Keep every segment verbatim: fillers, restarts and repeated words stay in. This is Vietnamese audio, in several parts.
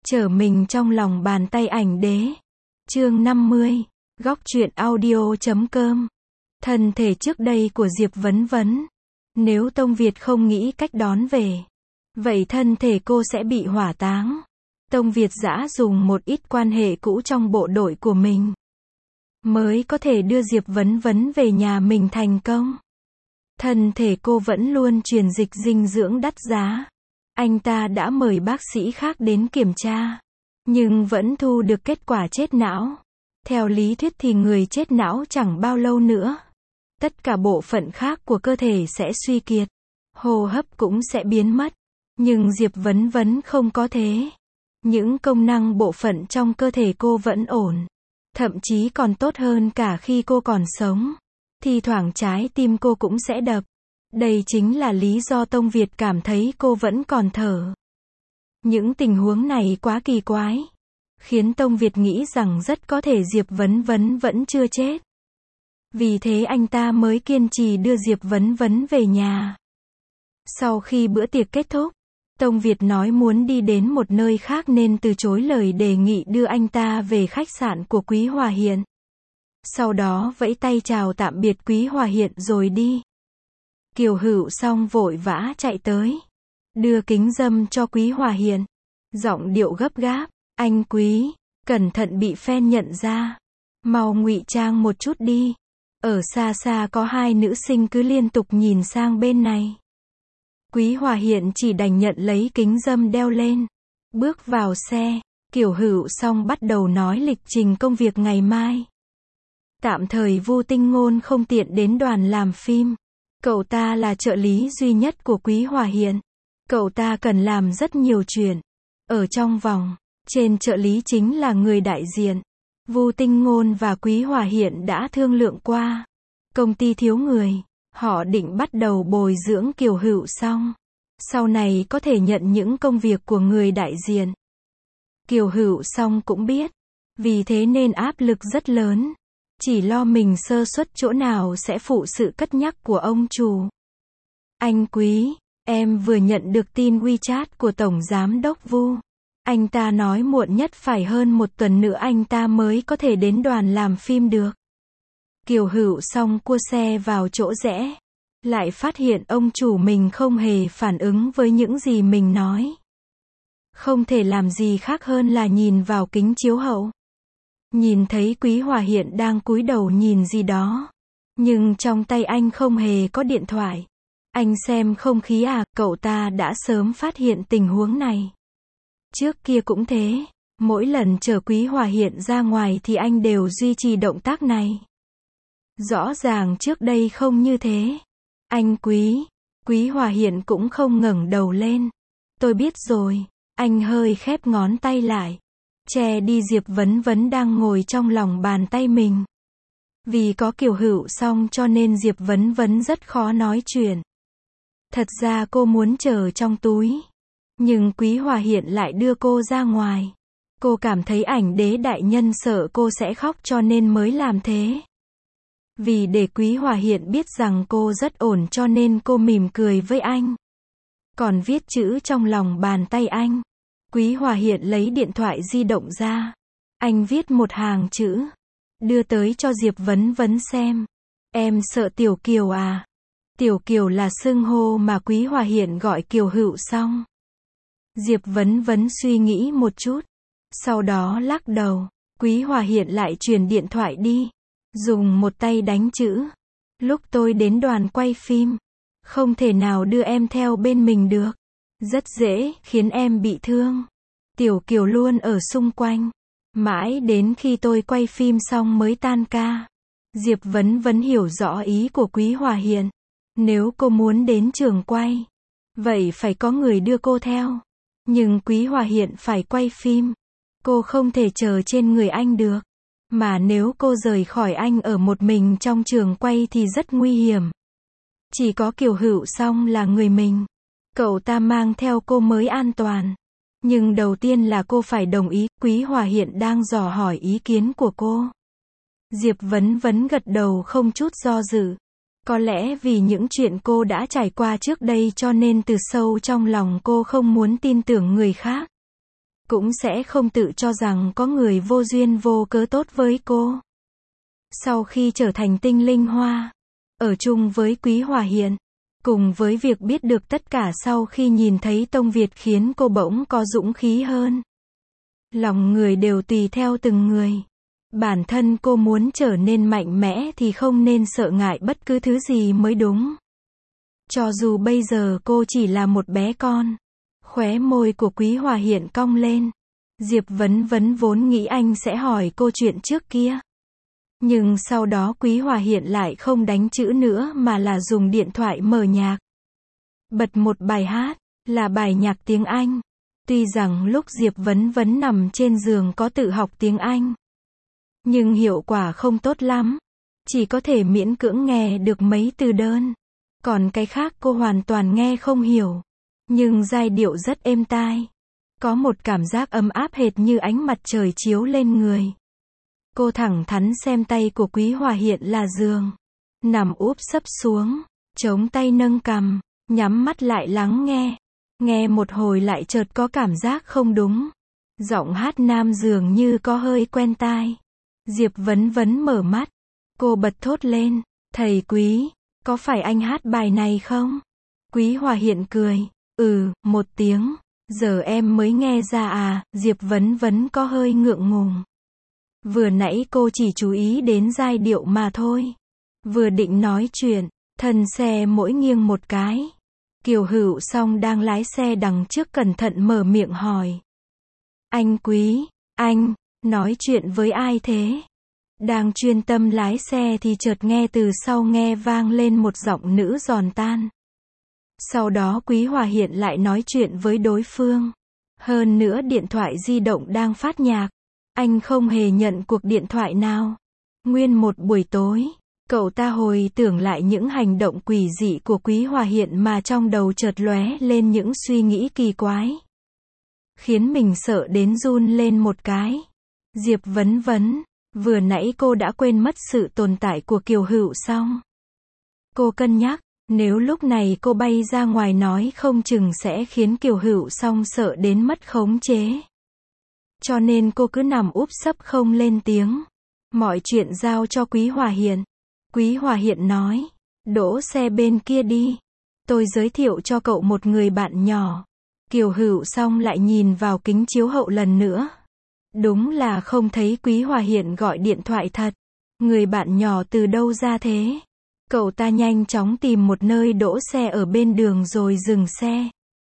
Trở mình trong lòng bàn tay ảnh đế. Chương năm mươi. Góc truyện audio chấm com. Thân thể trước đây của Diệp Vấn Vấn. Nếu Tông Việt không nghĩ cách đón về, vậy thân thể cô sẽ bị hỏa táng. Tông Việt dã dùng một ít quan hệ cũ trong bộ đội của mình, mới có thể đưa Diệp Vấn Vấn về nhà mình thành công. Thân thể cô vẫn luôn truyền dịch dinh dưỡng đắt giá. Anh ta đã mời bác sĩ khác đến kiểm tra, nhưng vẫn thu được kết quả chết não. Theo lý thuyết thì người chết não chẳng bao lâu nữa, tất cả bộ phận khác của cơ thể sẽ suy kiệt, hô hấp cũng sẽ biến mất. Nhưng Diệp Vấn Vấn không có thế. Những công năng bộ phận trong cơ thể cô vẫn ổn, thậm chí còn tốt hơn cả khi cô còn sống. Thi thoảng trái tim cô cũng sẽ đập. Đây chính là lý do Tông Việt cảm thấy cô vẫn còn thở. Những tình huống này quá kỳ quái, khiến Tông Việt nghĩ rằng rất có thể Diệp Vấn Vấn vẫn chưa chết. Vì thế anh ta mới kiên trì đưa Diệp Vấn Vấn về nhà. Sau khi bữa tiệc kết thúc, Tông Việt nói muốn đi đến một nơi khác nên từ chối lời đề nghị đưa anh ta về khách sạn của Quý Hòa Hiện. Sau đó vẫy tay chào tạm biệt Quý Hòa Hiện rồi đi. Kiều Hữu Song vội vã chạy tới, đưa kính dâm cho Quý Hòa Hiện. Giọng điệu gấp gáp, anh Quý, cẩn thận bị fan nhận ra. Mau ngụy trang một chút đi. Ở xa xa có hai nữ sinh cứ liên tục nhìn sang bên này. Quý Hòa Hiện chỉ đành nhận lấy kính dâm đeo lên. Bước vào xe, Kiều Hữu Song bắt đầu nói lịch trình công việc ngày mai. Tạm thời Vu Tinh Ngôn không tiện đến đoàn làm phim. Cậu ta là trợ lý duy nhất của Quý Hòa Hiện. Cậu ta cần làm rất nhiều chuyện. Ở trong vòng, trên trợ lý chính là người đại diện. Vu Tinh Ngôn và Quý Hòa Hiện đã thương lượng qua. Công ty thiếu người, họ định bắt đầu bồi dưỡng Kiều Hữu Song. Sau này có thể nhận những công việc của người đại diện. Kiều Hữu Song cũng biết, vì thế nên áp lực rất lớn. Chỉ lo mình sơ suất chỗ nào sẽ phụ sự cất nhắc của ông chủ. Anh Quý, em vừa nhận được tin WeChat của Tổng Giám đốc Vu. Anh ta nói muộn nhất phải hơn một tuần nữa anh ta mới có thể đến đoàn làm phim được. Kiều Hữu Song cua xe vào chỗ rẽ, lại phát hiện ông chủ mình không hề phản ứng với những gì mình nói. Không thể làm gì khác hơn là nhìn vào kính chiếu hậu. Nhìn thấy Quý Hòa Hiện đang cúi đầu nhìn gì đó, nhưng trong tay anh không hề có điện thoại. Anh xem không khí à, cậu ta đã sớm phát hiện tình huống này. Trước kia cũng thế, mỗi lần chờ Quý Hòa Hiện ra ngoài thì anh đều duy trì động tác này. Rõ ràng trước đây không như thế. Anh Quý, Quý Hòa Hiện cũng không ngẩng đầu lên. Tôi biết rồi, anh hơi khép ngón tay lại, che đi Diệp Vấn Vấn đang ngồi trong lòng bàn tay mình. Vì có Kiều Hữu Song cho nên Diệp Vấn Vấn rất khó nói chuyện. Thật ra cô muốn chờ trong túi, nhưng Quý Hòa Hiện lại đưa cô ra ngoài. Cô cảm thấy ảnh đế đại nhân sợ cô sẽ khóc cho nên mới làm thế. Vì để Quý Hòa Hiện biết rằng cô rất ổn cho nên cô mỉm cười với anh, còn viết chữ trong lòng bàn tay anh. Quý Hòa Hiện lấy điện thoại di động ra. Anh viết một hàng chữ, đưa tới cho Diệp Vấn Vấn xem. Em sợ Tiểu Kiều à? Tiểu Kiều là xưng hô mà Quý Hòa Hiện gọi Kiều Hữu Song. Diệp Vấn Vấn suy nghĩ một chút, sau đó lắc đầu. Quý Hòa Hiện lại truyền điện thoại đi, dùng một tay đánh chữ. Lúc tôi đến đoàn quay phim, không thể nào đưa em theo bên mình được. Rất dễ khiến em bị thương. Tiểu Kiều luôn ở xung quanh, mãi đến khi tôi quay phim xong mới tan ca. Diệp Vấn Vấn hiểu rõ ý của Quý Hòa Hiện. Nếu cô muốn đến trường quay, vậy phải có người đưa cô theo. Nhưng Quý Hòa Hiện phải quay phim, cô không thể chờ trên người anh được. Mà nếu cô rời khỏi anh ở một mình trong trường quay thì rất nguy hiểm. Chỉ có Kiều Hữu Song là người mình. Cậu ta mang theo cô mới an toàn. Nhưng đầu tiên là cô phải đồng ý. Quý Hòa Hiện đang dò hỏi ý kiến của cô. Diệp Vấn Vấn gật đầu không chút do dự. Có lẽ vì những chuyện cô đã trải qua trước đây cho nên từ sâu trong lòng cô không muốn tin tưởng người khác. cũng sẽ không tự cho rằng có người vô duyên vô cớ tốt với cô. Sau khi trở thành tinh linh hoa, ở chung với Quý Hòa Hiện, cùng với việc biết được tất cả sau khi nhìn thấy Tông Việt khiến cô bỗng có dũng khí hơn. Lòng người đều tùy theo từng người. Bản thân cô muốn trở nên mạnh mẽ thì không nên sợ ngại bất cứ thứ gì mới đúng. Cho dù bây giờ cô chỉ là một bé con. Khóe môi của Quý Hòa Hiện cong lên. Diệp Vấn Vấn vốn nghĩ anh sẽ hỏi cô chuyện trước kia. Nhưng sau đó Quý Hòa Hiện lại không đánh chữ nữa mà là dùng điện thoại mở nhạc. Bật một bài hát, là bài nhạc tiếng Anh. Tuy rằng lúc Diệp Vấn Vấn nằm trên giường có tự học tiếng Anh, nhưng hiệu quả không tốt lắm. Chỉ có thể miễn cưỡng nghe được mấy từ đơn. Còn cái khác cô hoàn toàn nghe không hiểu. Nhưng giai điệu rất êm tai. Có một cảm giác ấm áp hệt như ánh mặt trời chiếu lên người. Cô thẳng thắn xem tay của Quý Hòa Hiện là giường. Nằm úp sấp xuống, chống tay nâng cằm, nhắm mắt lại lắng nghe. Nghe một hồi lại chợt có cảm giác không đúng. Giọng hát nam dường như có hơi quen tai. Diệp Vấn Vấn mở mắt. Cô bật thốt lên, thầy Quý, có phải anh hát bài này không? Quý Hòa Hiện cười, ừ, một tiếng. Giờ em mới nghe ra à, Diệp Vấn Vấn có hơi ngượng ngùng. Vừa nãy cô chỉ chú ý đến giai điệu mà thôi. Vừa định nói chuyện, thân xe mỗi nghiêng một cái. Kiều Hữu Song đang lái xe đằng trước cẩn thận mở miệng hỏi. Anh Quý, anh, nói chuyện với ai thế? Đang chuyên tâm lái xe thì chợt nghe từ sau nghe vang lên một giọng nữ giòn tan. Sau đó Quý Hòa Hiện lại nói chuyện với đối phương. Hơn nữa điện thoại di động đang phát nhạc. Anh không hề nhận cuộc điện thoại nào. Nguyên một buổi tối, cậu ta hồi tưởng lại những hành động quỷ dị của Quý Hòa Hiện mà trong đầu chợt lóe lên những suy nghĩ kỳ quái. Khiến mình sợ đến run lên một cái. Diệp Vấn Vấn, vừa nãy cô đã quên mất sự tồn tại của Kiều Hữu Song. Cô cân nhắc, nếu lúc này cô bay ra ngoài nói không chừng sẽ khiến Kiều Hữu Song sợ đến mất khống chế. Cho nên cô cứ nằm úp sấp không lên tiếng. Mọi chuyện giao cho Quý Hòa Hiện. Quý Hòa Hiện nói, đỗ xe bên kia đi. Tôi giới thiệu cho cậu một người bạn nhỏ. Kiều Hữu Song lại nhìn vào kính chiếu hậu lần nữa. Đúng là không thấy Quý Hòa Hiện gọi điện thoại thật. Người bạn nhỏ từ đâu ra thế? Cậu ta nhanh chóng tìm một nơi đỗ xe ở bên đường rồi dừng xe.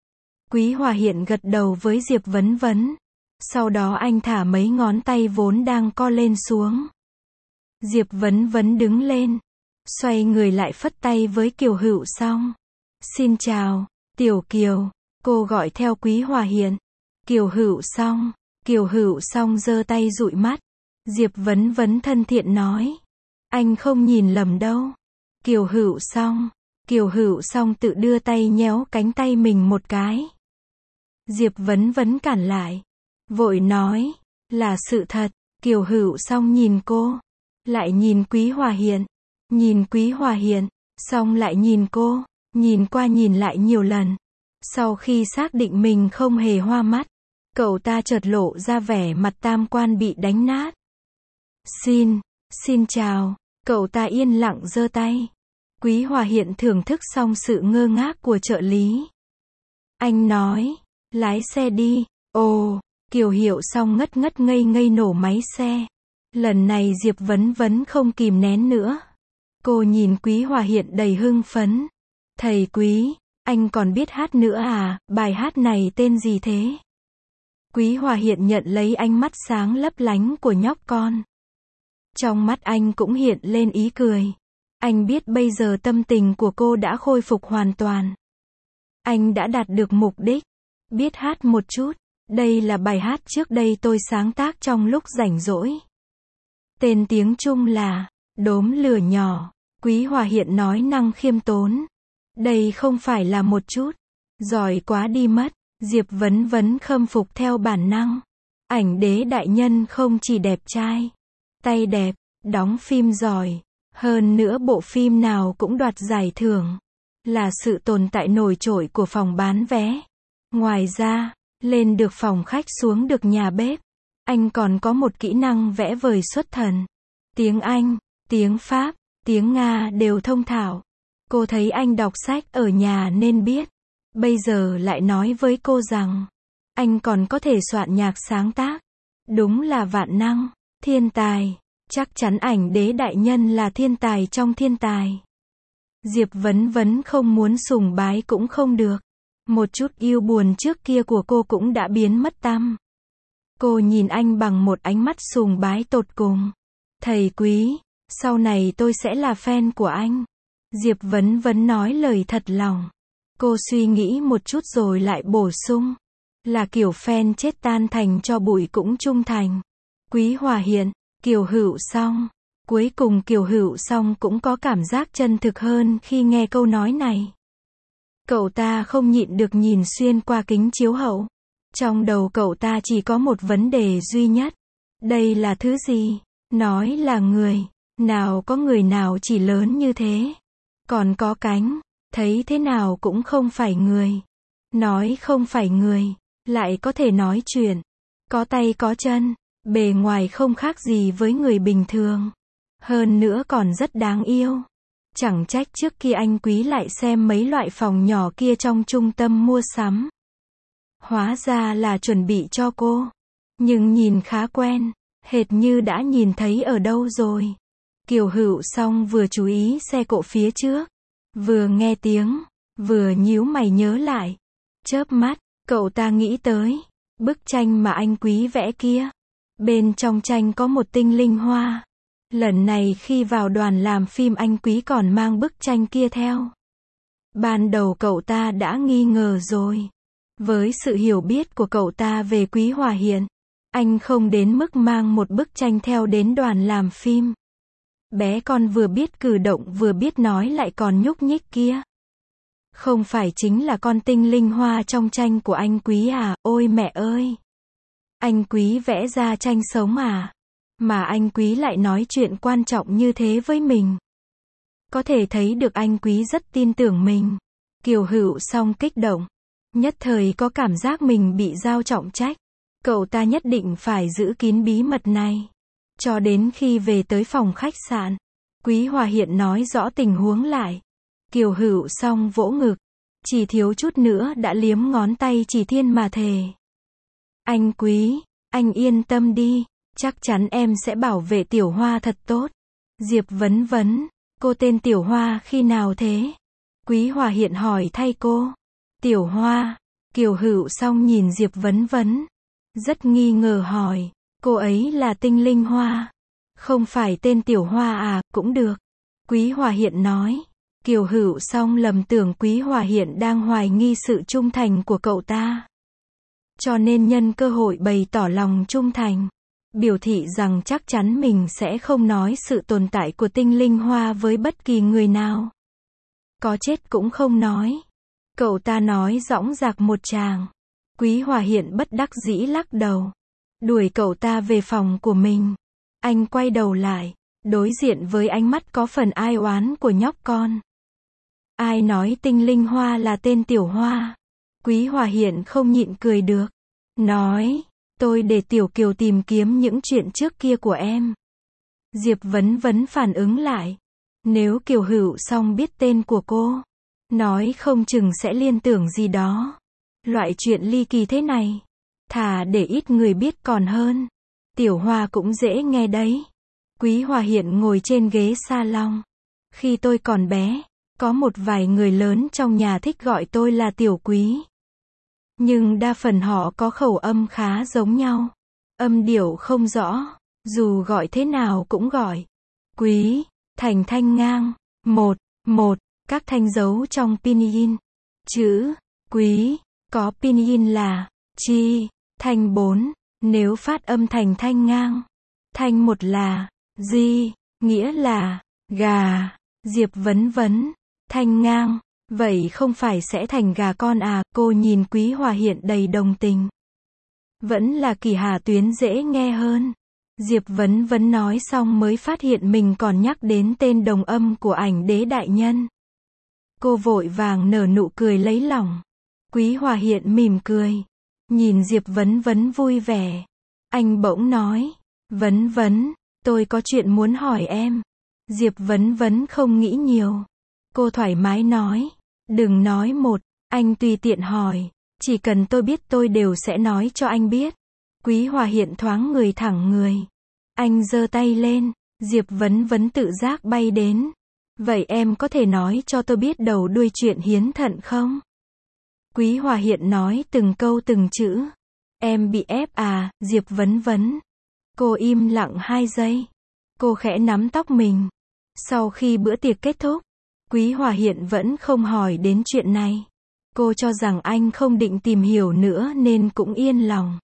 Quý Hòa Hiện gật đầu với Diệp Vấn Vấn. Sau đó anh thả mấy ngón tay vốn đang co lên xuống. Diệp Vấn Vấn đứng lên. Xoay người lại phất tay với Kiều Hữu Song. Xin chào, Tiểu Kiều. Cô gọi theo Quý Hòa Hiện. Kiều Hữu Song. Kiều Hữu Song giơ tay dụi mắt. Diệp Vấn Vấn thân thiện nói. Anh không nhìn lầm đâu. Kiều Hữu Song. Kiều Hữu Song tự đưa tay nhéo cánh tay mình một cái. Diệp Vấn Vấn cản lại. Vội nói. Là sự thật. Kiều Hữu Song nhìn cô. Lại nhìn Quý Hòa Hiện. Nhìn Quý Hòa Hiện. Xong lại nhìn cô. Nhìn qua nhìn lại nhiều lần. Sau khi xác định mình không hề hoa mắt, cậu ta chợt lộ ra vẻ mặt tam quan bị đánh nát. Xin, xin chào. Cậu ta yên lặng giơ tay. Quý Hòa Hiện thưởng thức xong sự ngơ ngác của trợ lý. Anh nói, lái xe đi. Ồ, Kiều Hữu Song ngất ngất ngây ngây nổ máy xe. Lần này Diệp Vấn Vấn không kìm nén nữa. Cô nhìn Quý Hòa Hiện đầy hưng phấn. Thầy Quý, anh còn biết hát nữa à, bài hát này tên gì thế? Quý Hòa Hiện nhận lấy ánh mắt sáng lấp lánh của nhóc con. Trong mắt anh cũng hiện lên ý cười. Anh biết bây giờ tâm tình của cô đã khôi phục hoàn toàn. Anh đã đạt được mục đích. Biết hát một chút. Đây là bài hát trước đây tôi sáng tác trong lúc rảnh rỗi. Tên tiếng Trung là Đốm Lửa Nhỏ. Quý Hòa Hiện nói năng khiêm tốn. Đây không phải là một chút. Giỏi quá đi mất. Diệp Vấn Vấn khâm phục theo bản năng. Ảnh đế đại nhân không chỉ đẹp trai, tay đẹp, đóng phim giỏi. Hơn nữa bộ phim nào cũng đoạt giải thưởng. Là sự tồn tại nổi trội của phòng bán vé. Ngoài ra, Lên được phòng khách xuống được nhà bếp. Anh còn có một kỹ năng vẽ vời xuất thần. Tiếng Anh, tiếng Pháp, tiếng Nga đều thông thạo. Cô thấy anh đọc sách ở nhà nên biết. Bây giờ lại nói với cô rằng, anh còn có thể soạn nhạc sáng tác. Đúng là vạn năng, thiên tài. Chắc chắn ảnh đế đại nhân là thiên tài trong thiên tài. Diệp Vấn Vấn không muốn sùng bái cũng không được. Một chút yêu buồn trước kia của cô cũng đã biến mất tăm. Cô nhìn anh bằng một ánh mắt sùng bái tột cùng. Thầy Quý, sau này tôi sẽ là fan của anh. Diệp Vấn Vấn nói lời thật lòng. Cô suy nghĩ một chút rồi lại bổ sung. Là kiểu fan chết tan thành cho bụi cũng trung thành. Quý Hòa Hiện, Kiều Hữu Song. Cuối cùng Kiều Hữu Song cũng có cảm giác chân thực hơn khi nghe câu nói này. Cậu ta không nhịn được nhìn xuyên qua kính chiếu hậu. Trong đầu cậu ta chỉ có một vấn đề duy nhất. Đây là thứ gì? Nói là người. Nào có người nào chỉ lớn như thế. Còn có cánh. Thấy thế nào cũng không phải người. Nói không phải người. Lại có thể nói chuyện. Có tay có chân. Bề ngoài không khác gì với người bình thường. Hơn nữa còn rất đáng yêu. Chẳng trách trước kia anh Quý lại xem mấy loại phòng nhỏ kia trong trung tâm mua sắm. Hóa ra là chuẩn bị cho cô. Nhưng nhìn khá quen. Hệt như đã nhìn thấy ở đâu rồi. Kiều Hữu Song vừa chú ý xe cộ phía trước. Vừa nghe tiếng. Vừa nhíu mày nhớ lại. Chớp mắt, cậu ta nghĩ tới. Bức tranh mà anh Quý vẽ kia. Bên trong tranh có một tinh linh hoa. Lần này khi vào đoàn làm phim anh Quý còn mang bức tranh kia theo. Ban đầu cậu ta đã nghi ngờ rồi. Với sự hiểu biết của cậu ta về Quý Hòa Hiện, anh không đến mức mang một bức tranh theo đến đoàn làm phim. Bé con vừa biết cử động vừa biết nói lại còn nhúc nhích kia. Không phải chính là con tinh linh hoa trong tranh của anh Quý à, ôi mẹ ơi. Anh Quý vẽ ra tranh sống à? Mà anh Quý lại nói chuyện quan trọng như thế với mình. Có thể thấy được anh Quý rất tin tưởng mình. Kiều Hữu Song kích động. Nhất thời có cảm giác mình bị giao trọng trách. Cậu ta nhất định phải giữ kín bí mật này. Cho đến khi về tới phòng khách sạn. Quý Hòa Hiện nói rõ tình huống lại. Kiều Hữu Song vỗ ngực. Chỉ thiếu chút nữa đã liếm ngón tay chỉ thiên mà thề. Anh Quý, anh yên tâm đi. Chắc chắn em sẽ bảo vệ Tiểu Hoa thật tốt. Diệp Vấn Vấn, cô tên Tiểu Hoa khi nào thế? Quý Hòa Hiện hỏi thay cô. Tiểu Hoa, Kiều Hữu Song nhìn Diệp Vấn Vấn. Rất nghi ngờ hỏi, cô ấy là tinh linh hoa. Không phải tên Tiểu Hoa à, cũng được. Quý Hòa Hiện nói. Kiều Hữu Song lầm tưởng Quý Hòa Hiện đang hoài nghi sự trung thành của cậu ta. Cho nên nhân cơ hội bày tỏ lòng trung thành. Biểu thị rằng chắc chắn mình sẽ không nói sự tồn tại của tinh linh hoa với bất kỳ người nào. Có chết cũng không nói. Cậu ta nói dõng dạc một tràng. Quý Hòa Hiện bất đắc dĩ lắc đầu. Đuổi cậu ta về phòng của mình. Anh quay đầu lại. Đối diện với ánh mắt có phần ai oán của nhóc con. Ai nói tinh linh hoa là tên Tiểu Hoa? Quý Hòa Hiện không nhịn cười được. Nói. Tôi để Tiểu Kiều tìm kiếm những chuyện trước kia của em. Diệp Vấn Vấn phản ứng lại. Nếu Kiều Hữu Song biết tên của cô, nói không chừng sẽ liên tưởng gì đó. Loại chuyện ly kỳ thế này, thà để ít người biết còn hơn. Tiểu Hoa cũng dễ nghe đấy. Quý Hòa Hiện ngồi trên ghế salon. Khi tôi còn bé, có một vài người lớn trong nhà thích gọi tôi là Tiểu Quý. Nhưng đa phần họ có khẩu âm khá giống nhau. Âm điệu không rõ. Dù gọi thế nào cũng gọi. Quý, thành thanh ngang. Một, một, các thanh dấu trong pinyin. Chữ, quý, có pinyin là, chi, thanh bốn. Nếu phát âm thành thanh ngang. Thanh một là, di, nghĩa là, gà. Diệp Vấn Vấn, thanh ngang. Vậy không phải sẽ thành gà con à? Cô nhìn Quý Hòa Hiện đầy đồng tình. Vẫn là Kỳ Hà Tuyến dễ nghe hơn. Diệp Vấn Vấn nói xong mới phát hiện mình còn nhắc đến tên đồng âm của ảnh đế đại nhân. Cô vội vàng nở nụ cười lấy lòng. Quý Hòa Hiện mỉm cười. Nhìn Diệp Vấn Vấn vui vẻ, anh bỗng nói, Vấn Vấn, tôi có chuyện muốn hỏi em. Diệp Vấn Vấn không nghĩ nhiều. Cô thoải mái nói, đừng nói một, anh tùy tiện hỏi, chỉ cần tôi biết tôi đều sẽ nói cho anh biết. Quý Hòa Hiện thoáng người thẳng người. Anh giơ tay lên, Diệp Vấn Vấn tự giác bay đến. Vậy em có thể nói cho tôi biết đầu đuôi chuyện hiến thận không? Quý Hòa Hiện nói từng câu từng chữ. Em bị ép à, Diệp Vấn Vấn. Cô im lặng hai giây. Cô khẽ nắm tóc mình. Sau khi bữa tiệc kết thúc, Quý Hòa Hiện vẫn không hỏi đến chuyện này. Cô cho rằng anh không định tìm hiểu nữa nên cũng yên lòng.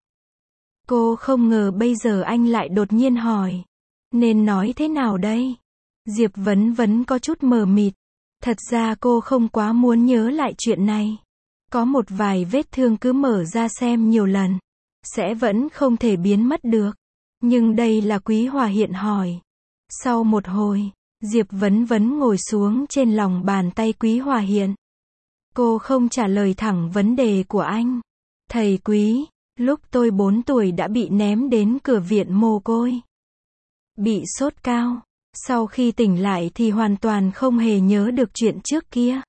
Cô không ngờ bây giờ anh lại đột nhiên hỏi. Nên nói thế nào đây? Diệp Vấn Vấn có chút mờ mịt. Thật ra cô không quá muốn nhớ lại chuyện này. Có một vài vết thương cứ mở ra xem nhiều lần, sẽ vẫn không thể biến mất được. Nhưng đây là Quý Hòa Hiện hỏi. Sau một hồi, Diệp Vấn Vấn ngồi xuống trên lòng bàn tay Quý Hòa Hiện. Cô không trả lời thẳng vấn đề của anh. Thầy Quý, lúc tôi bốn tuổi đã bị ném đến cửa viện mồ côi. Bị sốt cao. Sau khi tỉnh lại thì hoàn toàn không hề nhớ được chuyện trước kia.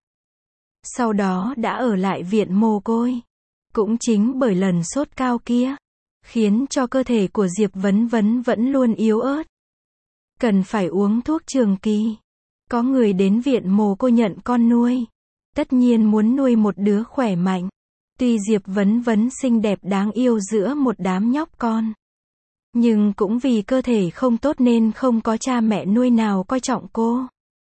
Sau đó đã ở lại viện mồ côi. Cũng chính bởi lần sốt cao kia, khiến cho cơ thể của Diệp Vấn Vấn vẫn luôn yếu ớt. Cần phải uống thuốc trường kỳ. Có người đến viện mồ côi nhận con nuôi. Tất nhiên muốn nuôi một đứa khỏe mạnh. Tuy Diệp Vấn Vấn xinh đẹp đáng yêu giữa một đám nhóc con, nhưng cũng vì cơ thể không tốt nên không có cha mẹ nuôi nào coi trọng cô.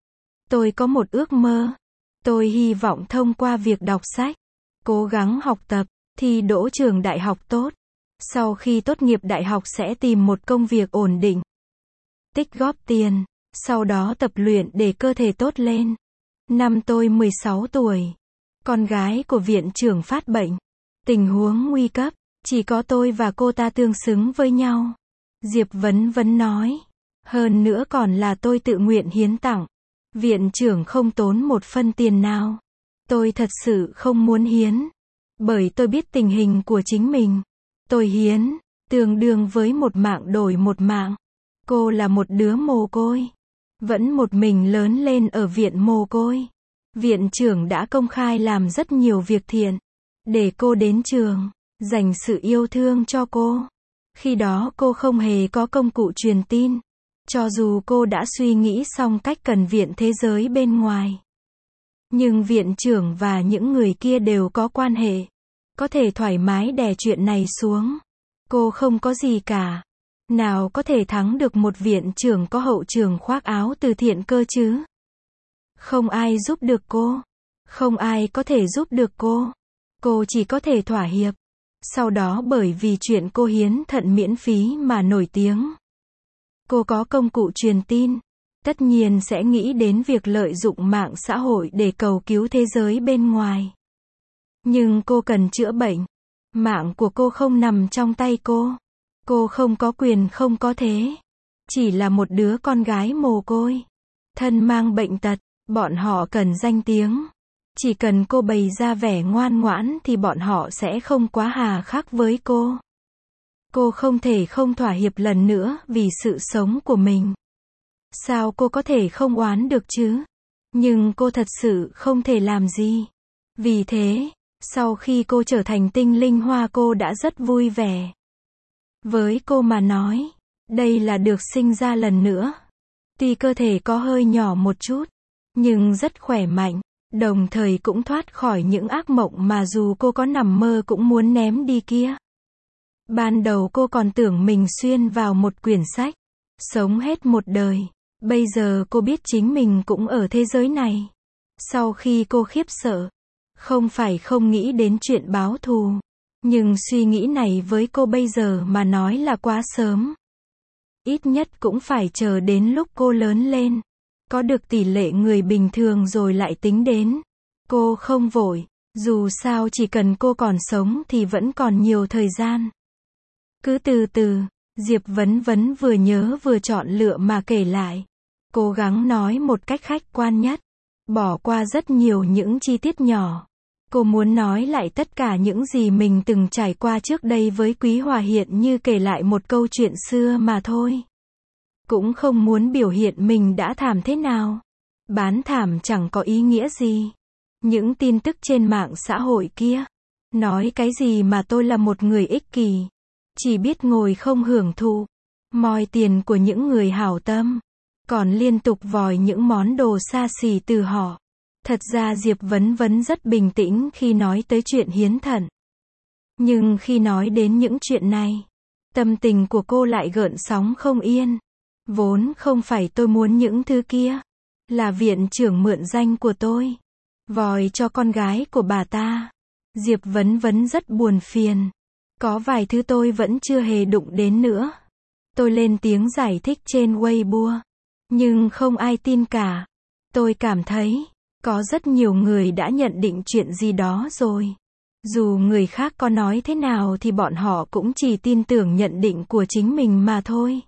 Tôi có một ước mơ. Tôi hy vọng thông qua việc đọc sách, cố gắng học tập, thi đỗ trường đại học tốt. Sau khi tốt nghiệp đại học sẽ tìm một công việc ổn định, tích góp tiền, sau đó tập luyện để cơ thể tốt lên. Năm tôi mười sáu tuổi, con gái của viện trưởng phát bệnh. Tình huống nguy cấp, chỉ có tôi và cô ta tương xứng với nhau. Diệp Vấn Vấn nói. Hơn nữa còn là tôi tự nguyện hiến tặng. Viện trưởng không tốn một phân tiền nào. Tôi thật sự không muốn hiến. Bởi tôi biết tình hình của chính mình. Tôi hiến, tương đương với một mạng đổi một mạng. Cô là một đứa mồ côi. Vẫn một mình lớn lên ở viện mồ côi. Viện trưởng đã công khai làm rất nhiều việc thiện. Để cô đến trường, dành sự yêu thương cho cô. Khi đó cô không hề có công cụ truyền tin. Cho dù cô đã suy nghĩ xong cách cần viện thế giới bên ngoài. Nhưng viện trưởng và những người kia đều có quan hệ. Có thể thoải mái đè chuyện này xuống. Cô không có gì cả. Nào có thể thắng được một viện trưởng có hậu trường khoác áo từ thiện cơ chứ? Không ai giúp được cô. Không ai có thể giúp được cô. Cô chỉ có thể thỏa hiệp. Sau đó bởi vì chuyện cô hiến thận miễn phí mà nổi tiếng. Cô có công cụ truyền tin. Tất nhiên sẽ nghĩ đến việc lợi dụng mạng xã hội để cầu cứu thế giới bên ngoài. Nhưng cô cần chữa bệnh. Mạng của cô không nằm trong tay cô. Cô không có quyền không có thế. Chỉ là một đứa con gái mồ côi. Thân mang bệnh tật. Bọn họ cần danh tiếng. Chỉ cần cô bày ra vẻ ngoan ngoãn thì bọn họ sẽ không quá hà khắc với cô. Cô không thể không thỏa hiệp lần nữa vì sự sống của mình. Sao cô có thể không oán được chứ? Nhưng cô thật sự không thể làm gì. Vì thế, sau khi cô trở thành tinh linh hoa cô đã rất vui vẻ. Với cô mà nói, đây là được sinh ra lần nữa. Tuy cơ thể có hơi nhỏ một chút, nhưng rất khỏe mạnh. Đồng thời cũng thoát khỏi những ác mộng mà dù cô có nằm mơ cũng muốn ném đi kia. Ban đầu cô còn tưởng mình xuyên vào một quyển sách, sống hết một đời. Bây giờ cô biết chính mình cũng ở thế giới này. Sau khi cô khiếp sợ, không phải không nghĩ đến chuyện báo thù. Nhưng suy nghĩ này với cô bây giờ mà nói là quá sớm. Ít nhất cũng phải chờ đến lúc cô lớn lên. Có được tỷ lệ người bình thường rồi lại tính đến. Cô không vội. Dù sao chỉ cần cô còn sống thì vẫn còn nhiều thời gian. Cứ từ từ, Diệp Vấn Vấn vừa nhớ vừa chọn lựa mà kể lại. Cố gắng nói một cách khách quan nhất. Bỏ qua rất nhiều những chi tiết nhỏ. Cô muốn nói lại tất cả những gì mình từng trải qua trước đây với Quý Hòa Hiện như kể lại một câu chuyện xưa mà thôi. Cũng không muốn biểu hiện mình đã thảm thế nào. Bán thảm chẳng có ý nghĩa gì. Những tin tức trên mạng xã hội kia. Nói cái gì mà tôi là một người ích kỷ. Chỉ biết ngồi không hưởng thụ. Moi tiền của những người hảo tâm. Còn liên tục vòi những món đồ xa xỉ từ họ. Thật ra Diệp Vấn Vấn rất bình tĩnh khi nói tới chuyện hiến thận. Nhưng khi nói đến những chuyện này, tâm tình của cô lại gợn sóng không yên. Vốn không phải tôi muốn những thứ kia. Là viện trưởng mượn danh của tôi. Vòi cho con gái của bà ta. Diệp Vấn Vấn rất buồn phiền. Có vài thứ tôi vẫn chưa hề đụng đến nữa. Tôi lên tiếng giải thích trên Weibo. Nhưng không ai tin cả. Tôi cảm thấy, có rất nhiều người đã nhận định chuyện gì đó rồi. Dù người khác có nói thế nào thì bọn họ cũng chỉ tin tưởng nhận định của chính mình mà thôi.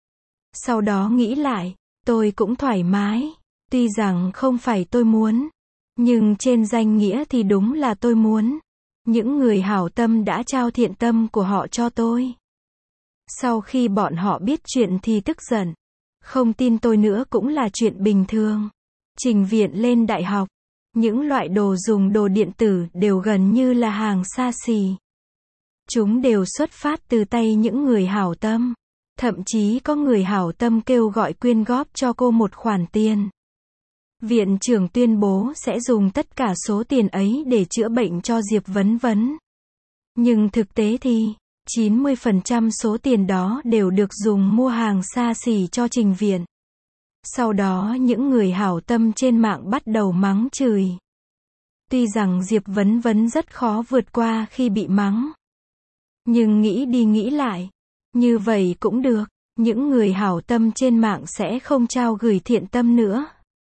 Sau đó nghĩ lại, tôi cũng thoải mái. Tuy rằng không phải tôi muốn. Nhưng trên danh nghĩa thì đúng là tôi muốn. Những người hảo tâm đã trao thiện tâm của họ cho tôi. Sau khi bọn họ biết chuyện thì tức giận. Không tin tôi nữa cũng là chuyện bình thường. Trình viện lên đại học. Những loại đồ dùng đồ điện tử đều gần như là hàng xa xỉ. Chúng đều xuất phát từ tay những người hảo tâm. Thậm chí có người hảo tâm kêu gọi quyên góp cho cô một khoản tiền. Viện trưởng tuyên bố sẽ dùng tất cả số tiền ấy để chữa bệnh cho Diệp Vấn Vấn. Nhưng thực tế thì, chín mươi phần trăm số tiền đó đều được dùng mua hàng xa xỉ cho Trình viện. Sau đó những người hảo tâm trên mạng bắt đầu mắng chửi. Tuy rằng Diệp Vấn Vấn rất khó vượt qua khi bị mắng. Nhưng nghĩ đi nghĩ lại. Như vậy cũng được. Những người hảo tâm trên mạng sẽ không trao gửi thiện tâm nữa.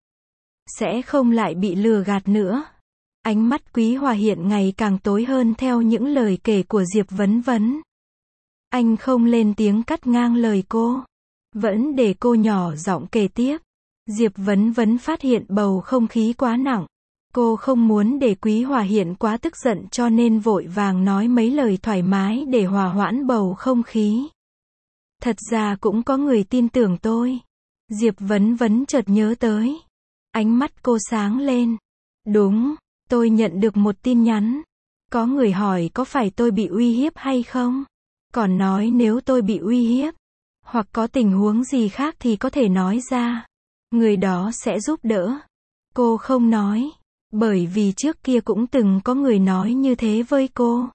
Sẽ không lại bị lừa gạt nữa. Ánh mắt Quý Hòa Hiện ngày càng tối hơn theo những lời kể của Diệp Vấn Vấn. Anh không lên tiếng cắt ngang lời cô. Vẫn để cô nhỏ giọng kể tiếp. Diệp Vấn Vấn phát hiện bầu không khí quá nặng. Cô không muốn để Quý Hòa Hiện quá tức giận cho nên vội vàng nói mấy lời thoải mái để hòa hoãn bầu không khí. Thật ra cũng có người tin tưởng tôi. Diệp Vấn Vấn chợt nhớ tới. Ánh mắt cô sáng lên. Đúng, tôi nhận được một tin nhắn. Có người hỏi có phải tôi bị uy hiếp hay không? Còn nói nếu tôi bị uy hiếp, hoặc có tình huống gì khác thì có thể nói ra. Người đó sẽ giúp đỡ. Cô không nói. Bởi vì trước kia cũng từng có người nói như thế với cô.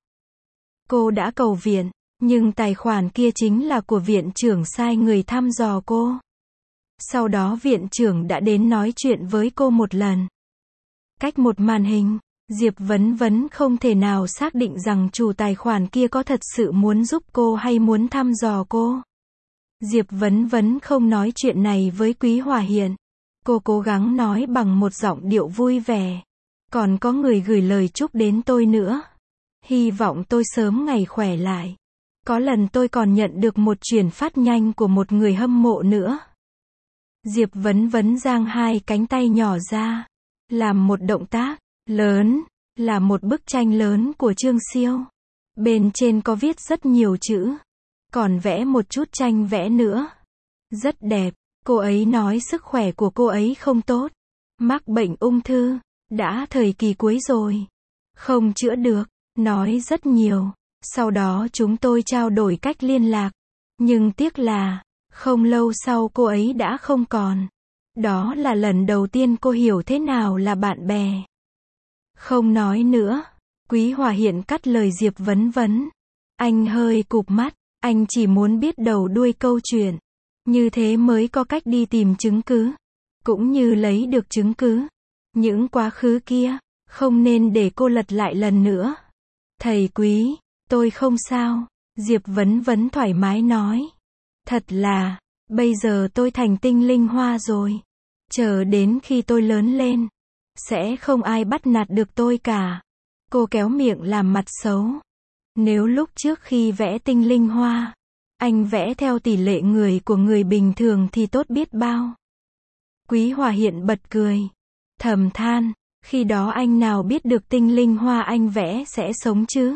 Cô đã cầu viện, nhưng tài khoản kia chính là của viện trưởng sai người thăm dò cô. Sau đó viện trưởng đã đến nói chuyện với cô một lần. Cách một màn hình, Diệp Vấn Vấn không thể nào xác định rằng chủ tài khoản kia có thật sự muốn giúp cô hay muốn thăm dò cô. Diệp Vấn Vấn không nói chuyện này với Quý Hòa Hiện. Cô cố gắng nói bằng một giọng điệu vui vẻ. Còn có người gửi lời chúc đến tôi nữa. Hy vọng tôi sớm ngày khỏe lại. Có lần tôi còn nhận được một chuyển phát nhanh của một người hâm mộ nữa. Diệp Vấn Vấn giang hai cánh tay nhỏ ra. Làm một động tác lớn. Là một bức tranh lớn của Trương Siêu. Bên trên có viết rất nhiều chữ. Còn vẽ một chút tranh vẽ nữa. Rất đẹp. Cô ấy nói sức khỏe của cô ấy không tốt. Mắc bệnh ung thư. Đã thời kỳ cuối rồi. Không chữa được. Nói rất nhiều. Sau đó chúng tôi trao đổi cách liên lạc. Nhưng tiếc là, không lâu sau cô ấy đã không còn. Đó là lần đầu tiên cô hiểu thế nào là bạn bè. Không nói nữa. Quý Hòa Hiện cắt lời Diệp Vấn Vấn. Anh hơi cụp mắt. Anh chỉ muốn biết đầu đuôi câu chuyện. Như thế mới có cách đi tìm chứng cứ. Cũng như lấy được chứng cứ. Những quá khứ kia, không nên để cô lật lại lần nữa. Thầy Quý, tôi không sao. Diệp Vấn Vấn thoải mái nói. Thật là, bây giờ tôi thành tinh linh hoa rồi. Chờ đến khi tôi lớn lên, sẽ không ai bắt nạt được tôi cả. Cô kéo miệng làm mặt xấu. Nếu lúc trước khi vẽ tinh linh hoa, anh vẽ theo tỷ lệ người của người bình thường thì tốt biết bao. Quý Hòa Hiện bật cười. Thầm than, Khi đó anh nào biết được tinh linh hoa anh vẽ sẽ sống chứ?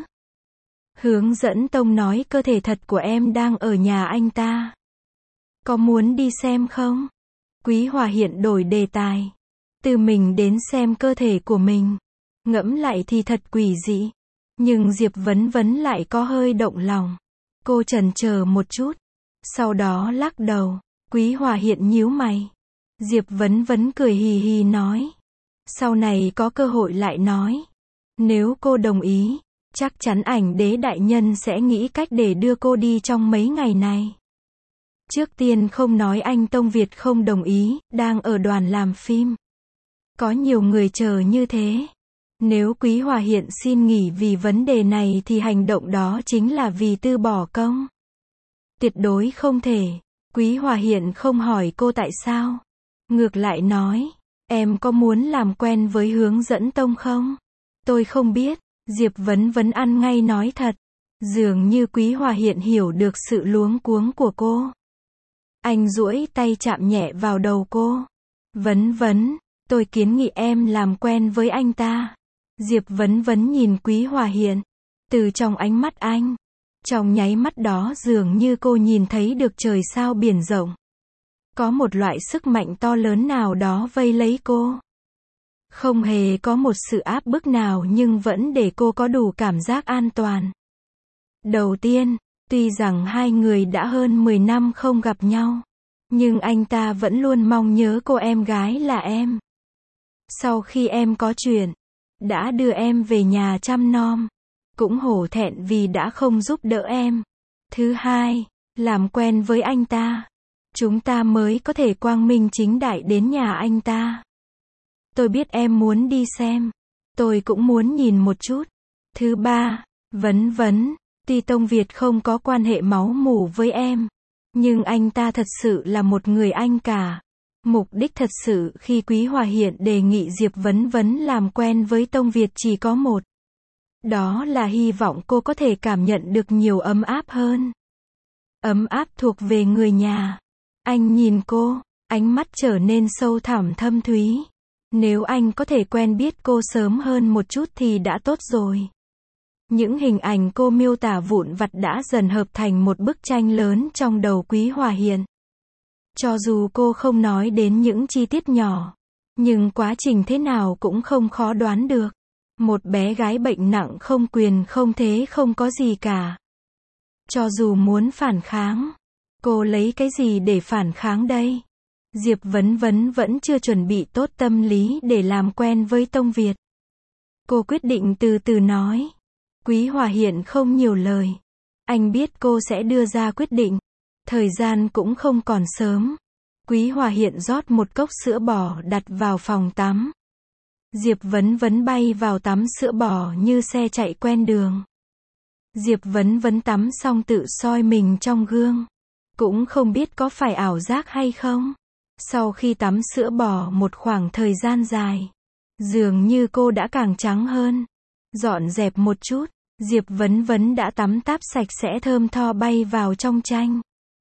Hướng dẫn tông nói cơ thể thật của em đang ở nhà anh ta. Có muốn đi xem không? Quý Hòa Hiện đổi đề tài. Từ mình đến xem cơ thể của mình. Ngẫm lại thì thật quỷ dị. Nhưng Diệp Vấn Vấn lại có hơi động lòng. Cô chần chờ một chút. Sau đó lắc đầu. Quý Hòa Hiện nhíu mày. Diệp Vấn Vấn cười hì hì nói. Sau này có cơ hội lại nói. Nếu cô đồng ý, chắc chắn ảnh đế đại nhân sẽ nghĩ cách để đưa cô đi trong mấy ngày này. Trước tiên không nói anh Tông Việt không đồng ý, đang ở đoàn làm phim. Có nhiều người chờ như thế. Nếu Quý Hòa Hiện xin nghỉ vì vấn đề này thì hành động đó chính là vì từ bỏ công. Tuyệt đối không thể. Quý Hòa Hiện không hỏi cô tại sao. Ngược lại nói, em có muốn làm quen với hướng dẫn tông không? Tôi không biết. Diệp Vấn Vấn ăn ngay nói thật. Dường như Quý Hòa Hiện hiểu được sự luống cuống của cô. Anh duỗi tay chạm nhẹ vào đầu cô. Vấn Vấn, tôi kiến nghị em làm quen với anh ta. Diệp Vấn Vấn nhìn Quý Hòa Hiện. Từ trong ánh mắt anh. Trong nháy mắt đó dường như cô nhìn thấy được trời sao biển rộng. Có một loại sức mạnh to lớn nào đó vây lấy cô. Không hề có một sự áp bức nào nhưng vẫn để cô có đủ cảm giác an toàn. Đầu tiên, tuy rằng hai người đã hơn mười năm không gặp nhau, nhưng anh ta vẫn luôn mong nhớ cô em gái là em. Sau khi em có chuyện, đã đưa em về nhà chăm nom, cũng hổ thẹn vì đã không giúp đỡ em. Thứ hai, làm quen với anh ta, chúng ta mới có thể quang minh chính đại đến nhà anh ta. Tôi biết em muốn đi xem, tôi cũng muốn nhìn một chút. Thứ ba, Vấn Vấn, tuy Tông Việt không có quan hệ máu mủ với em, nhưng anh ta thật sự là một người anh cả. Mục đích thật sự khi Quý Hòa Hiện đề nghị Diệp Vấn Vấn làm quen với Tông Việt chỉ có một. Đó là hy vọng cô có thể cảm nhận được nhiều ấm áp hơn. Ấm áp thuộc về người nhà. Anh nhìn cô, ánh mắt trở nên sâu thẳm thâm thúy. Nếu anh có thể quen biết cô sớm hơn một chút thì đã tốt rồi. Những hình ảnh cô miêu tả vụn vặt đã dần hợp thành một bức tranh lớn trong đầu Quý Hòa Hiện. Cho dù cô không nói đến những chi tiết nhỏ, nhưng quá trình thế nào cũng không khó đoán được. Một bé gái bệnh nặng không quyền không thế không có gì cả. Cho dù muốn phản kháng, cô lấy cái gì để phản kháng đây? Diệp Vấn Vấn vẫn chưa chuẩn bị tốt tâm lý để làm quen với Tông Việt. Cô quyết định từ từ nói. Quý Hòa Hiện không nhiều lời. Anh biết cô sẽ đưa ra quyết định. Thời gian cũng không còn sớm. Quý Hòa Hiện rót một cốc sữa bò đặt vào phòng tắm. Diệp Vấn Vấn bay vào tắm sữa bò như xe chạy quen đường. Diệp Vấn Vấn tắm xong tự soi mình trong gương. Cũng không biết có phải ảo giác hay không. Sau khi tắm sữa bò một khoảng thời gian dài, dường như cô đã càng trắng hơn. Dọn dẹp một chút, Diệp Vấn Vấn đã tắm táp sạch sẽ thơm tho bay vào trong tranh.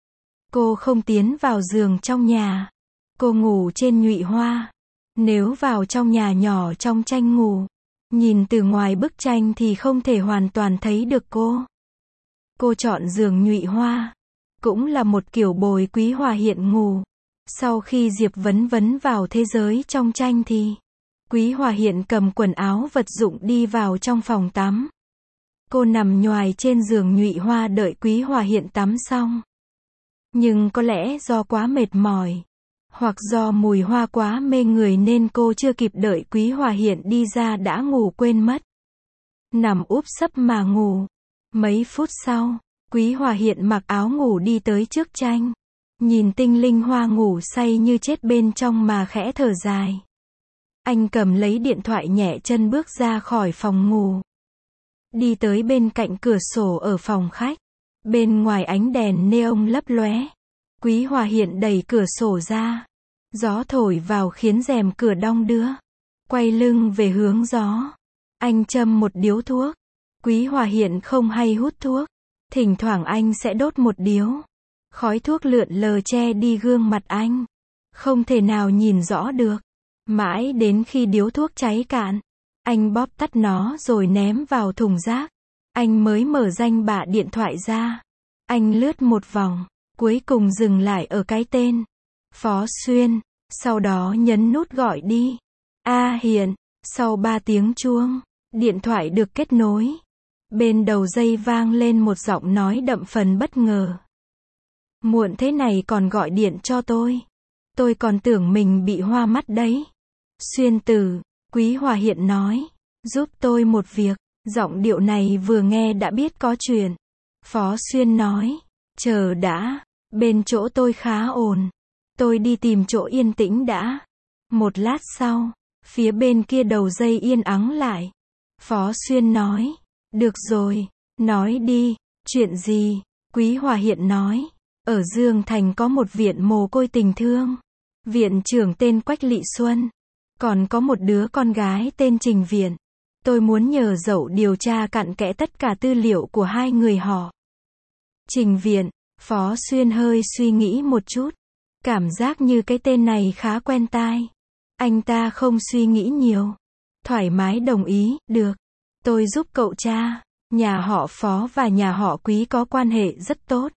Cô không tiến vào giường trong nhà. Cô ngủ trên nhụy hoa. Nếu vào trong nhà nhỏ trong tranh ngủ, nhìn từ ngoài bức tranh thì không thể hoàn toàn thấy được cô. Cô chọn giường nhụy hoa. Cũng là một kiểu bồi Quý Hòa Hiện ngủ. Sau khi Diệp Vấn Vấn vào thế giới trong tranh thì Quý Hòa Hiện cầm quần áo vật dụng đi vào trong phòng tắm. Cô nằm nhoài trên giường nhụy hoa đợi Quý Hòa Hiện tắm xong. Nhưng có lẽ do quá mệt mỏi, hoặc do mùi hoa quá mê người nên cô chưa kịp đợi Quý Hòa Hiện đi ra đã ngủ quên mất. Nằm úp sấp mà ngủ. Mấy phút sau, Quý Hòa Hiện mặc áo ngủ đi tới trước tranh. Nhìn tinh linh hoa ngủ say như chết bên trong mà khẽ thở dài. Anh cầm lấy điện thoại nhẹ chân bước ra khỏi phòng ngủ. Đi tới bên cạnh cửa sổ ở phòng khách. Bên ngoài ánh đèn neon lấp lóe. Quý Hòa Hiện đẩy cửa sổ ra. Gió thổi vào khiến rèm cửa đong đưa. Quay lưng về hướng gió. Anh châm một điếu thuốc. Quý Hòa Hiện không hay hút thuốc. Thỉnh thoảng anh sẽ đốt một điếu. Khói thuốc lượn lờ che đi gương mặt anh. Không thể nào nhìn rõ được. Mãi đến khi điếu thuốc cháy cạn, anh bóp tắt nó rồi ném vào thùng rác. Anh mới mở danh bạ điện thoại ra. Anh lướt một vòng, cuối cùng dừng lại ở cái tên Phó Xuyên, sau đó nhấn nút gọi đi. A Hiền, sau ba tiếng chuông, điện thoại được kết nối. Bên đầu dây vang lên một giọng nói đậm phần bất ngờ. Muộn thế này còn gọi điện cho tôi. Tôi còn tưởng mình bị hoa mắt đấy. Xuyên Tử, Quý Hòa Hiện nói, giúp tôi một việc. Giọng điệu này vừa nghe đã biết có chuyện. Phó Xuyên nói, chờ đã, bên chỗ tôi khá ồn. Tôi đi tìm chỗ yên tĩnh đã. Một lát sau, phía bên kia đầu dây yên ắng lại. Phó Xuyên nói, được rồi, nói đi, chuyện gì? Quý Hòa Hiện nói, ở Dương Thành có một viện mồ côi tình thương. Viện trưởng tên Quách Lị Xuân. Còn có một đứa con gái tên Trình Viện. Tôi muốn nhờ dậu điều tra cặn kẽ tất cả tư liệu của hai người họ. Trình Viện, Phó Xuyên hơi suy nghĩ một chút. Cảm giác như cái tên này khá quen tai. Anh ta không suy nghĩ nhiều. Thoải mái đồng ý, được. Tôi giúp cậu tra. Nhà họ Phó và nhà họ Quý có quan hệ rất tốt.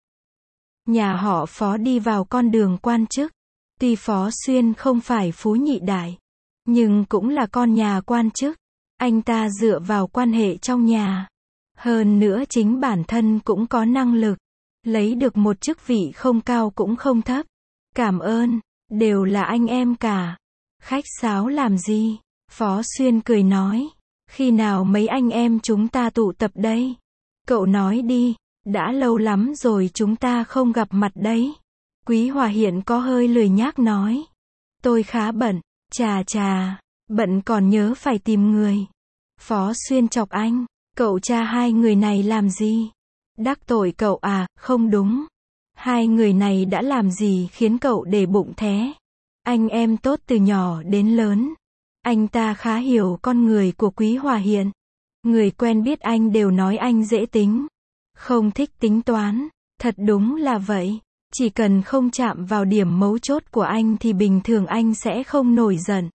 Nhà họ Phó đi vào con đường quan chức. Tuy Phó Xuyên không phải phú nhị đại, nhưng cũng là con nhà quan chức. Anh ta dựa vào quan hệ trong nhà. Hơn nữa chính bản thân cũng có năng lực. Lấy được một chức vị không cao cũng không thấp. Cảm ơn, đều là anh em cả. Khách sáo làm gì? Phó Xuyên cười nói. Khi nào mấy anh em chúng ta tụ tập đây? Cậu nói đi, đã lâu lắm rồi chúng ta không gặp mặt đấy. Quý Hòa Hiện có hơi lười nhác nói. Tôi khá bận, chà chà, bận còn nhớ phải tìm người. Phó Xuyên chọc anh, cậu tra hai người này làm gì? Đắc tội cậu à? Không đúng. Hai người này đã làm gì khiến cậu để bụng thế? Anh em tốt từ nhỏ đến lớn. Anh ta khá hiểu con người của Quý Hòa Hiện. Người quen biết anh đều nói anh dễ tính. Không thích tính toán. Thật đúng là vậy. Chỉ cần không chạm vào điểm mấu chốt của anh thì bình thường anh sẽ không nổi giận.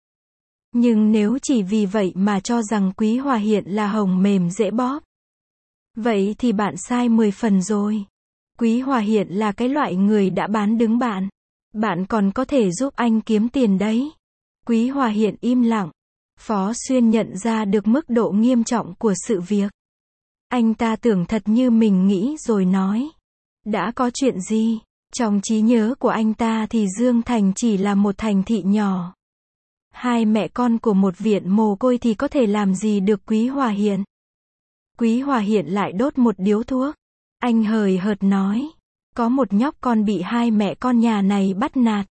Nhưng nếu chỉ vì vậy mà cho rằng Quý Hòa Hiện là hồng mềm dễ bóp, vậy thì bạn sai mười phần rồi. Quý Hòa Hiện là cái loại người đã bán đứng bạn. Bạn còn có thể giúp anh kiếm tiền đấy. Quý Hòa Hiện im lặng. Phó Xuyên nhận ra được mức độ nghiêm trọng của sự việc. Anh ta tưởng thật như mình nghĩ rồi nói. Đã có chuyện gì? Trong trí nhớ của anh ta thì Dương Thành chỉ là một thành thị nhỏ. Hai mẹ con của một viện mồ côi thì có thể làm gì được Quý Hòa Hiện? Quý Hòa Hiện lại đốt một điếu thuốc. Anh hời hợt nói. Có một nhóc con bị hai mẹ con nhà này bắt nạt.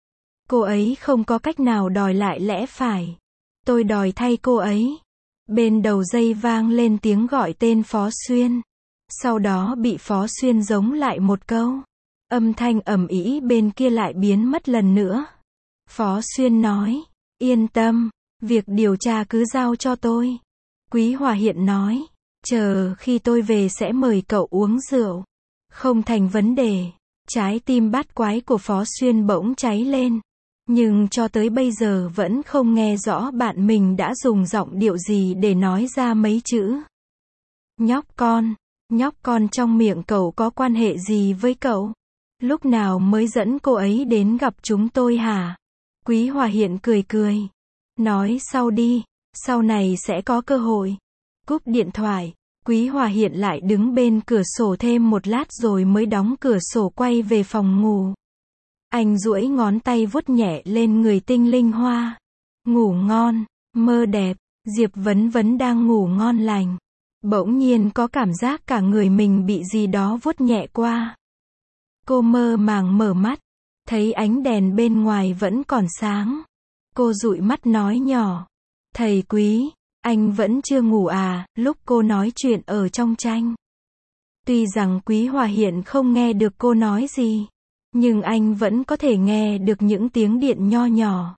Cô ấy không có cách nào đòi lại lẽ phải. Tôi đòi thay cô ấy. Bên đầu dây vang lên tiếng gọi tên Phó Xuyên. Sau đó bị Phó Xuyên giống lại một câu. Âm thanh ầm ĩ bên kia lại biến mất lần nữa. Phó Xuyên nói. Yên tâm, việc điều tra cứ giao cho tôi. Quý Hòa Hiện nói. Chờ khi tôi về sẽ mời cậu uống rượu. Không thành vấn đề. Trái tim bát quái của Phó Xuyên bỗng cháy lên. Nhưng cho tới bây giờ vẫn không nghe rõ bạn mình đã dùng giọng điệu gì để nói ra mấy chữ. Nhóc con, nhóc con trong miệng cậu có quan hệ gì với cậu? Lúc nào mới dẫn cô ấy đến gặp chúng tôi hả? Quý Hòa Hiện cười cười. Nói sau đi, sau này sẽ có cơ hội. Cúp điện thoại, Quý Hòa Hiện lại đứng bên cửa sổ thêm một lát rồi mới đóng cửa sổ quay về phòng ngủ. Anh duỗi ngón tay vuốt nhẹ lên người Tinh Linh Hoa. Ngủ ngon, mơ đẹp. Diệp Vấn Vấn đang ngủ ngon lành. Bỗng nhiên có cảm giác cả người mình bị gì đó vuốt nhẹ qua. Cô mơ màng mở mắt, thấy ánh đèn bên ngoài vẫn còn sáng. Cô dụi mắt nói nhỏ. Thầy Quý, anh vẫn chưa ngủ à? Lúc cô nói chuyện ở trong tranh. Tuy rằng Quý Hòa Hiện không nghe được cô nói gì, nhưng anh vẫn có thể nghe được những tiếng điện nho nhỏ.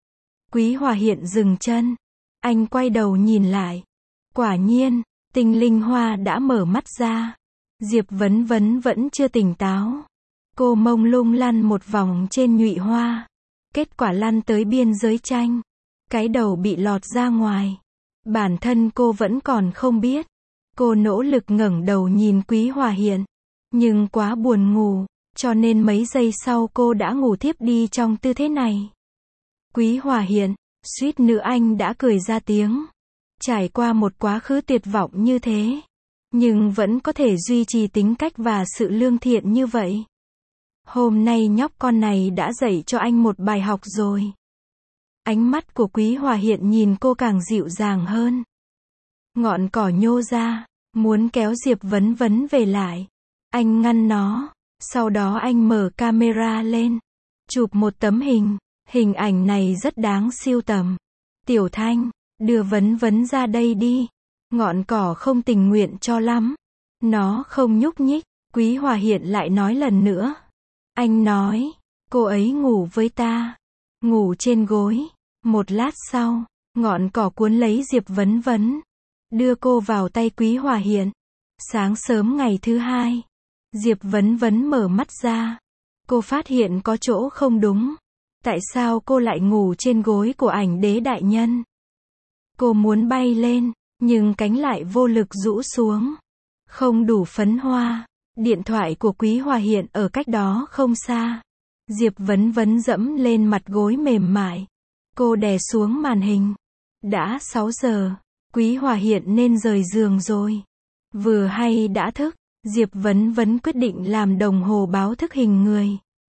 Quý Hòa Hiện dừng chân. Anh quay đầu nhìn lại. Quả nhiên, Tinh Linh Hoa đã mở mắt ra. Diệp Vấn Vấn vẫn chưa tỉnh táo. Cô mông lung lăn một vòng trên nhụy hoa. Kết quả lăn tới biên giới tranh. Cái đầu bị lọt ra ngoài. Bản thân cô vẫn còn không biết. Cô nỗ lực ngẩng đầu nhìn Quý Hòa Hiện. Nhưng quá buồn ngủ, cho nên mấy giây sau cô đã ngủ thiếp đi trong tư thế này. Quý Hòa Hiện, suýt nữa anh đã cười ra tiếng. Trải qua một quá khứ tuyệt vọng như thế, nhưng vẫn có thể duy trì tính cách và sự lương thiện như vậy. Hôm nay nhóc con này đã dạy cho anh một bài học rồi. Ánh mắt của Quý Hòa Hiện nhìn cô càng dịu dàng hơn. Ngọn cỏ nhô ra, muốn kéo Diệp Vấn Vấn về lại. Anh ngăn nó, sau đó anh mở camera lên, chụp một tấm hình. Hình ảnh này rất đáng sưu tầm. Tiểu Thanh, đưa Vấn Vấn ra đây đi. Ngọn cỏ không tình nguyện cho lắm. Nó không nhúc nhích. Quý Hòa Hiện lại nói lần nữa. Anh nói, cô ấy ngủ với ta. Ngủ trên gối. Một lát sau, ngọn cỏ cuốn lấy Diệp Vấn Vấn, đưa cô vào tay Quý Hòa Hiện. Sáng sớm ngày thứ hai, Diệp Vấn Vấn mở mắt ra. Cô phát hiện có chỗ không đúng. Tại sao cô lại ngủ trên gối của ảnh đế đại nhân? Cô muốn bay lên, nhưng cánh lại vô lực rũ xuống. Không đủ phấn hoa. Điện thoại của Quý Hòa Hiện ở cách đó không xa. Diệp Vấn Vấn dẫm lên mặt gối mềm mại. Cô đè xuống màn hình. Đã sáu giờ, Quý Hòa Hiện nên rời giường rồi. Vừa hay đã thức, Diệp Vấn Vấn quyết định làm đồng hồ báo thức hình người.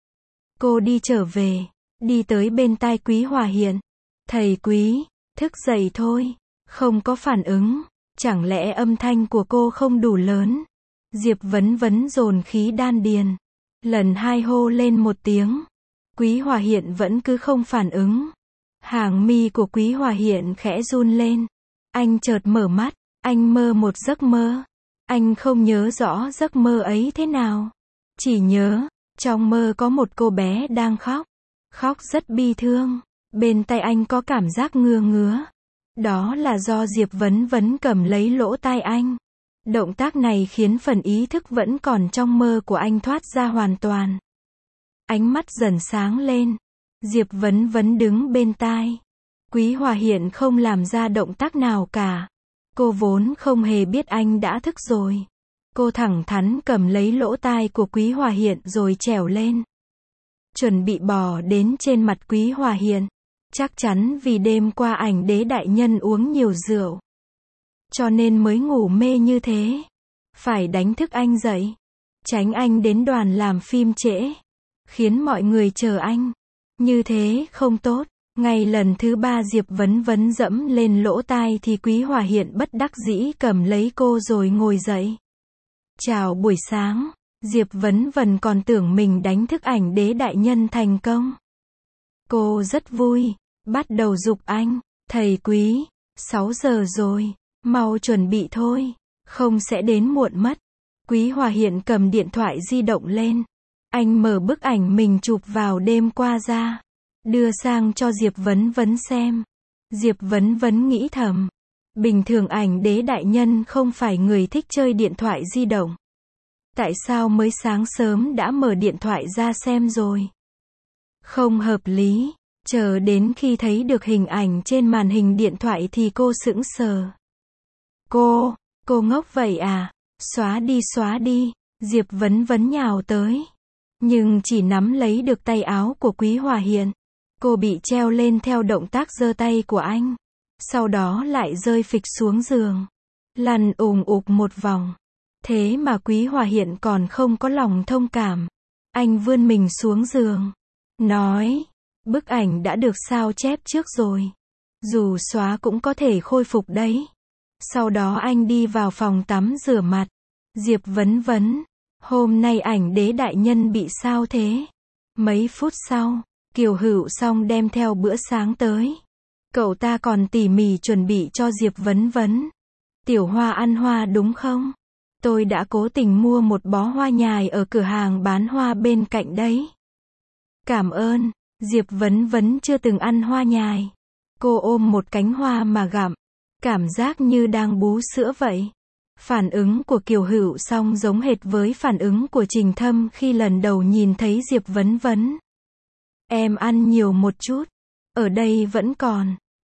Cô đi trở về, đi tới bên tai Quý Hòa Hiện. Thầy Quý, thức dậy thôi. Không có phản ứng. Chẳng lẽ âm thanh của cô không đủ lớn? Diệp Vấn Vấn dồn khí đan điền. Lần hai hô lên một tiếng. Quý Hòa Hiện vẫn cứ không phản ứng. Hàng mi của Quý Hòa Hiện khẽ run lên. Anh chợt mở mắt. Anh mơ một giấc mơ. Anh không nhớ rõ giấc mơ ấy thế nào. Chỉ nhớ, trong mơ có một cô bé đang khóc. Khóc rất bi thương. Bên tay anh có cảm giác ngứa ngứa. Đó là do Diệp Vấn Vấn cầm lấy lỗ tai anh. Động tác này khiến phần ý thức vẫn còn trong mơ của anh thoát ra hoàn toàn. Ánh mắt dần sáng lên. Diệp Vấn Vấn đứng bên tai. Quý Hòa Hiện không làm ra động tác nào cả. Cô vốn không hề biết anh đã thức rồi. Cô thẳng thắn cầm lấy lỗ tai của Quý Hòa Hiện rồi trèo lên. Chuẩn bị bò đến trên mặt Quý Hòa Hiện. Chắc chắn vì đêm qua ảnh đế đại nhân uống nhiều rượu, cho nên mới ngủ mê như thế. Phải đánh thức anh dậy. Tránh anh đến đoàn làm phim trễ. Khiến mọi người chờ anh. Như thế không tốt. Ngày lần thứ ba Diệp Vấn Vấn dẫm lên lỗ tai thì Quý Hòa Hiện bất đắc dĩ cầm lấy cô rồi ngồi dậy. Chào buổi sáng. Diệp Vấn Vấn còn tưởng mình đánh thức ảnh đế đại nhân thành công. Cô rất vui. Bắt đầu giục anh. Thầy Quý, sáu giờ rồi. Mau chuẩn bị thôi. Không sẽ đến muộn mất. Quý Hòa Hiện cầm điện thoại di động lên. Anh mở bức ảnh mình chụp vào đêm qua ra. Đưa sang cho Diệp Vấn Vấn xem. Diệp Vấn Vấn nghĩ thầm. Bình thường ảnh đế đại nhân không phải người thích chơi điện thoại di động. Tại sao mới sáng sớm đã mở điện thoại ra xem rồi? Không hợp lý. Chờ đến khi thấy được hình ảnh trên màn hình điện thoại thì cô sững sờ. Cô, cô ngốc vậy à? Xóa đi xóa đi. Diệp Vấn Vấn nhào tới. Nhưng chỉ nắm lấy được tay áo của Quý Hòa Hiện. Cô bị treo lên theo động tác giơ tay của anh. Sau đó lại rơi phịch xuống giường. Lăn ùng ục một vòng. Thế mà Quý Hòa Hiện còn không có lòng thông cảm. Anh vươn mình xuống giường. Nói, bức ảnh đã được sao chép trước rồi. Dù xóa cũng có thể khôi phục đấy. Sau đó anh đi vào phòng tắm rửa mặt. Diệp Vấn Vấn, hôm nay ảnh đế đại nhân bị sao thế? Mấy phút sau, Kiều Hữu Song đem theo bữa sáng tới. Cậu ta còn tỉ mỉ chuẩn bị cho Diệp Vấn Vấn. Tiểu Hoa ăn hoa đúng không? Tôi đã cố tình mua một bó hoa nhài ở cửa hàng bán hoa bên cạnh đấy. Cảm ơn. Diệp Vấn Vấn chưa từng ăn hoa nhài. Cô ôm một cánh hoa mà gặm. Cảm giác như đang bú sữa vậy. Phản ứng của Kiều Hữu Song giống hệt với phản ứng của Trình Thâm khi lần đầu nhìn thấy Diệp Vấn Vấn. Em ăn nhiều một chút. Ở đây vẫn còn.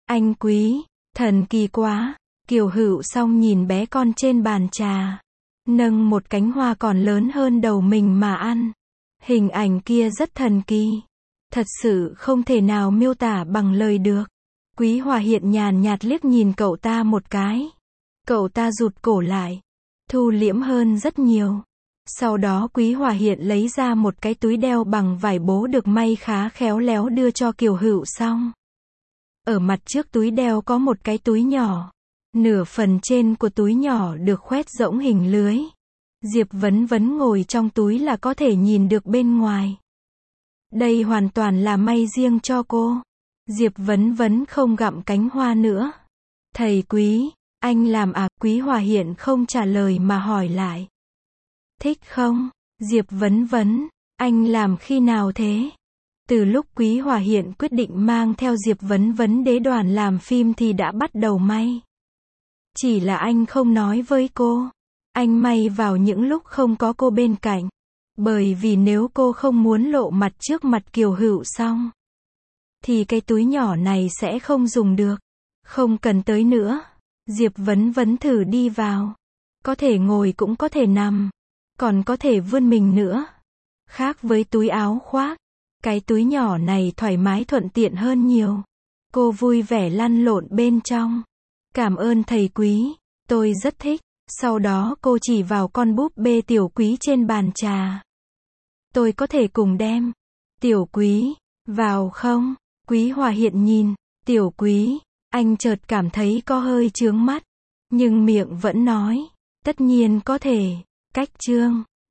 Anh Quý, thần kỳ quá. Kiều Hữu Song nhìn bé con trên bàn trà, nâng một cánh hoa còn lớn hơn đầu mình mà ăn. Hình ảnh kia rất thần kỳ. Thật sự không thể nào miêu tả bằng lời được. Quý Hòa Hiện nhàn nhạt liếc nhìn cậu ta một cái. Cậu ta rụt cổ lại, thu liễm hơn rất nhiều. Sau đó Quý Hòa Hiện lấy ra một cái túi đeo bằng vải bố được may khá khéo léo đưa cho Kiều Hữu Song. Ở mặt trước túi đeo có một cái túi nhỏ. Nửa phần trên của túi nhỏ được khoét rỗng hình lưới. Diệp Vấn Vấn ngồi trong túi là có thể nhìn được bên ngoài. Đây hoàn toàn là may riêng cho cô. Diệp Vấn Vấn không gặm cánh hoa nữa. Thầy Quý, anh làm à? Quý Hòa Hiện không trả lời mà hỏi lại. Thích không? Diệp Vấn Vấn, anh làm khi nào thế? Từ lúc Quý Hòa Hiện quyết định mang theo Diệp Vấn Vấn đế đoàn làm phim thì đã bắt đầu may. Chỉ là anh không nói với cô. Anh may vào những lúc không có cô bên cạnh. Bởi vì nếu cô không muốn lộ mặt trước mặt Kiều Hữu Song, thì cái túi nhỏ này sẽ không dùng được. Không cần tới nữa. Diệp Vấn Vấn thử đi vào. Có thể ngồi cũng có thể nằm. Còn có thể vươn mình nữa. Khác với túi áo khoác, cái túi nhỏ này thoải mái thuận tiện hơn nhiều. Cô vui vẻ lăn lộn bên trong. Cảm ơn thầy Quý, tôi rất thích. Sau đó cô chỉ vào con búp bê Tiểu Quý trên bàn trà. Tôi có thể cùng đem Tiểu Quý vào không? Quý Hòa Hiện nhìn Tiểu Quý, anh chợt cảm thấy có hơi chướng mắt, nhưng miệng vẫn nói, tất nhiên có thể. Cách chương